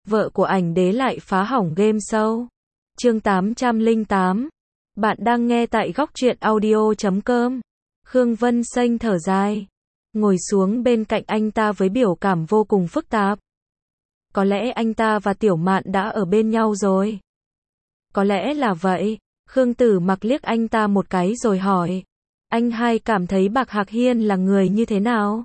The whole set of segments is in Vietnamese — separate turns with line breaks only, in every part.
vợ của ảnh đế lại phá hỏng game show. Chương 808. Bạn đang nghe tại góc truyện audio.com. Khương Vân Xanh thở dài, ngồi xuống bên cạnh anh ta với biểu cảm vô cùng phức tạp. Có lẽ anh ta và Tiểu Mạn đã ở bên nhau rồi. Có lẽ là vậy. Khương Tử Mặc liếc anh ta một cái rồi hỏi, anh hai cảm thấy Bạc Hạc Hiên là người như thế nào?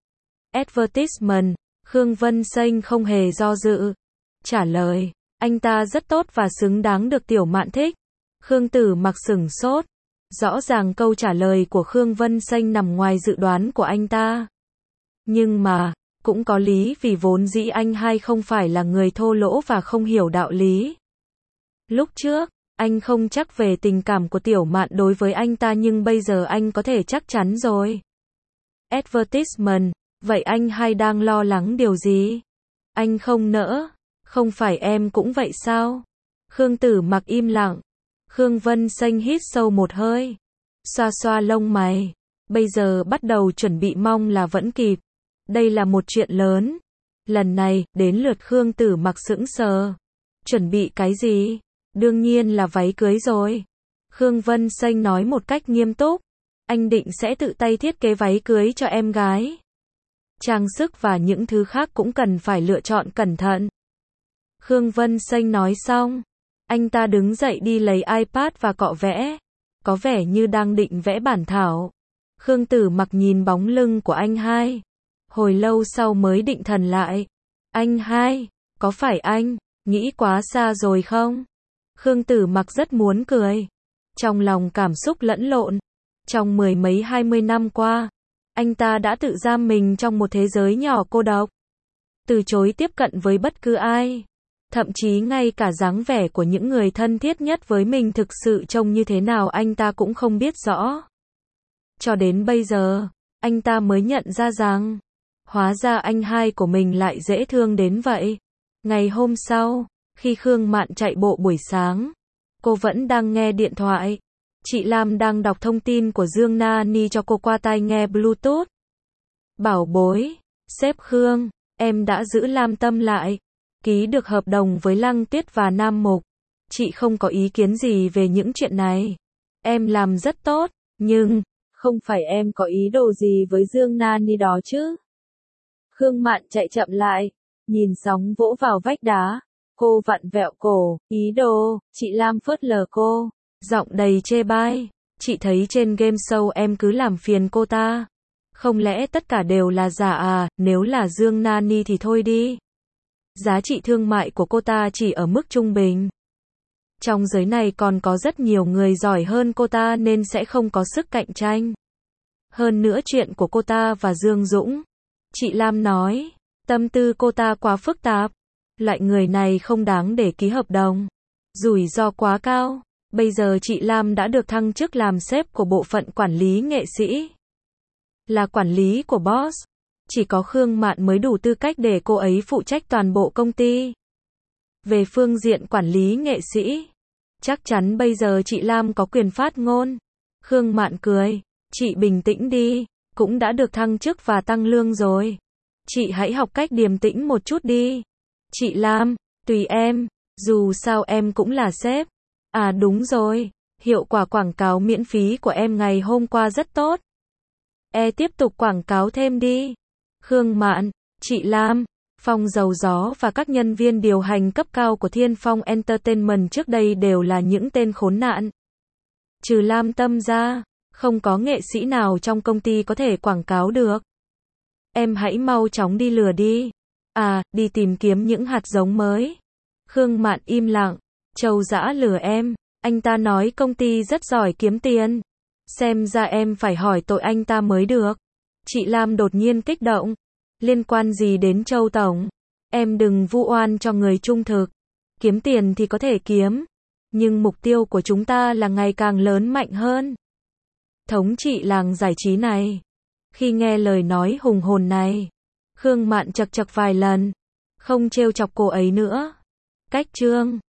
Advertisement. Khương Vân Xanh không hề do dự, trả lời, anh ta rất tốt và xứng đáng được Tiểu Mạn thích. Khương Tử Mặc sửng sốt. Rõ ràng câu trả lời của Khương Vân Xanh nằm ngoài dự đoán của anh ta. Nhưng mà, cũng có lý vì vốn dĩ anh hai không phải là người thô lỗ và không hiểu đạo lý. Lúc trước, anh không chắc về tình cảm của Tiểu Mạn đối với anh ta nhưng bây giờ anh có thể chắc chắn rồi. Advertisement, vậy anh hai đang lo lắng điều gì? Anh không nỡ, không phải em cũng vậy sao? Khương Tử Mặc im lặng. Khương Vân Xanh hít sâu một hơi, xoa xoa lông mày. Bây giờ bắt đầu chuẩn bị mong là vẫn kịp. Đây là một chuyện lớn. Lần này, đến lượt Khương Tử Mặc sững sờ. Chuẩn bị cái gì? Đương nhiên là váy cưới rồi. Khương Vân Xanh nói một cách nghiêm túc. Anh định sẽ tự tay thiết kế váy cưới cho em gái. Trang sức và những thứ khác cũng cần phải lựa chọn cẩn thận. Khương Vân Xanh nói xong, anh ta đứng dậy đi lấy iPad và cọ vẽ. Có vẻ như đang định vẽ bản thảo. Khương Tử Mặc nhìn bóng lưng của anh hai. Hồi lâu sau mới định thần lại. Anh hai, có phải anh nghĩ quá xa rồi không? Khương Tử Mặc rất muốn cười. Trong lòng cảm xúc lẫn lộn. Trong 10 mấy 20 năm qua, anh ta đã tự giam mình trong một thế giới nhỏ cô độc. Từ chối tiếp cận với bất cứ ai. Thậm chí ngay cả dáng vẻ của những người thân thiết nhất với mình thực sự trông như thế nào anh ta cũng không biết rõ. Cho đến bây giờ, anh ta mới nhận ra rằng, hóa ra anh hai của mình lại dễ thương đến vậy. Ngày hôm sau, khi Khương Mạn chạy bộ buổi sáng, cô vẫn đang nghe điện thoại. Chị Lam đang đọc thông tin của Dương Nani cho cô qua tai nghe Bluetooth. Bảo bối, sếp Khương, em đã giữ Lam Tâm lại. Ký được hợp đồng với Lăng Tuyết và Nam Mục. Chị không có ý kiến gì về những chuyện này. Em làm rất tốt, nhưng, không phải em có ý đồ gì với Dương Nani đó chứ. Khương Mạn chạy chậm lại, nhìn sóng vỗ vào vách đá. Cô vặn vẹo cổ, ý đồ, chị Lam phớt lờ cô, giọng đầy chê bai. Chị thấy trên game show em cứ làm phiền cô ta. Không lẽ tất cả đều là giả à, nếu là Dương Nani thì thôi đi. Giá trị thương mại của cô ta chỉ ở mức trung bình. Trong giới này còn có rất nhiều người giỏi hơn cô ta nên sẽ không có sức cạnh tranh. Hơn nữa chuyện của cô ta và Dương Dũng. Chị Lam nói, tâm tư cô ta quá phức tạp. Loại người này không đáng để ký hợp đồng. Rủi ro quá cao. Bây giờ chị Lam đã được thăng chức làm sếp của bộ phận quản lý nghệ sĩ. Là quản lý của boss. Chỉ có Khương Mạn mới đủ tư cách để cô ấy phụ trách toàn bộ công ty. Về phương diện quản lý nghệ sĩ, chắc chắn bây giờ chị Lam có quyền phát ngôn. Khương Mạn cười, chị bình tĩnh đi, cũng đã được thăng chức và tăng lương rồi. Chị hãy học cách điềm tĩnh một chút đi. Chị Lam, tùy em, dù sao em cũng là sếp. À đúng rồi, hiệu quả quảng cáo miễn phí của em ngày hôm qua rất tốt. Tiếp tục quảng cáo thêm đi. Khương Mạn, chị Lam, Phong Dầu Gió và các nhân viên điều hành cấp cao của Thiên Phong Entertainment trước đây đều là những tên khốn nạn. Trừ Lam Tâm ra, không có nghệ sĩ nào trong công ty có thể quảng cáo được. Em hãy mau chóng đi lừa đi. À, đi tìm kiếm những hạt giống mới. Khương Mạn im lặng. Châu Dã lừa em. Anh ta nói công ty rất giỏi kiếm tiền. Xem ra em phải hỏi tội anh ta mới được. Chị Lam đột nhiên kích động. Liên quan gì đến Châu Tổng? Em đừng vu oan cho người trung thực. Kiếm tiền thì có thể kiếm. Nhưng mục tiêu của chúng ta là ngày càng lớn mạnh hơn. Thống trị làng giải trí này. Khi nghe lời nói hùng hồn này, Khương Mạn chật chật vài lần. Không trêu chọc cô ấy nữa. Cách chương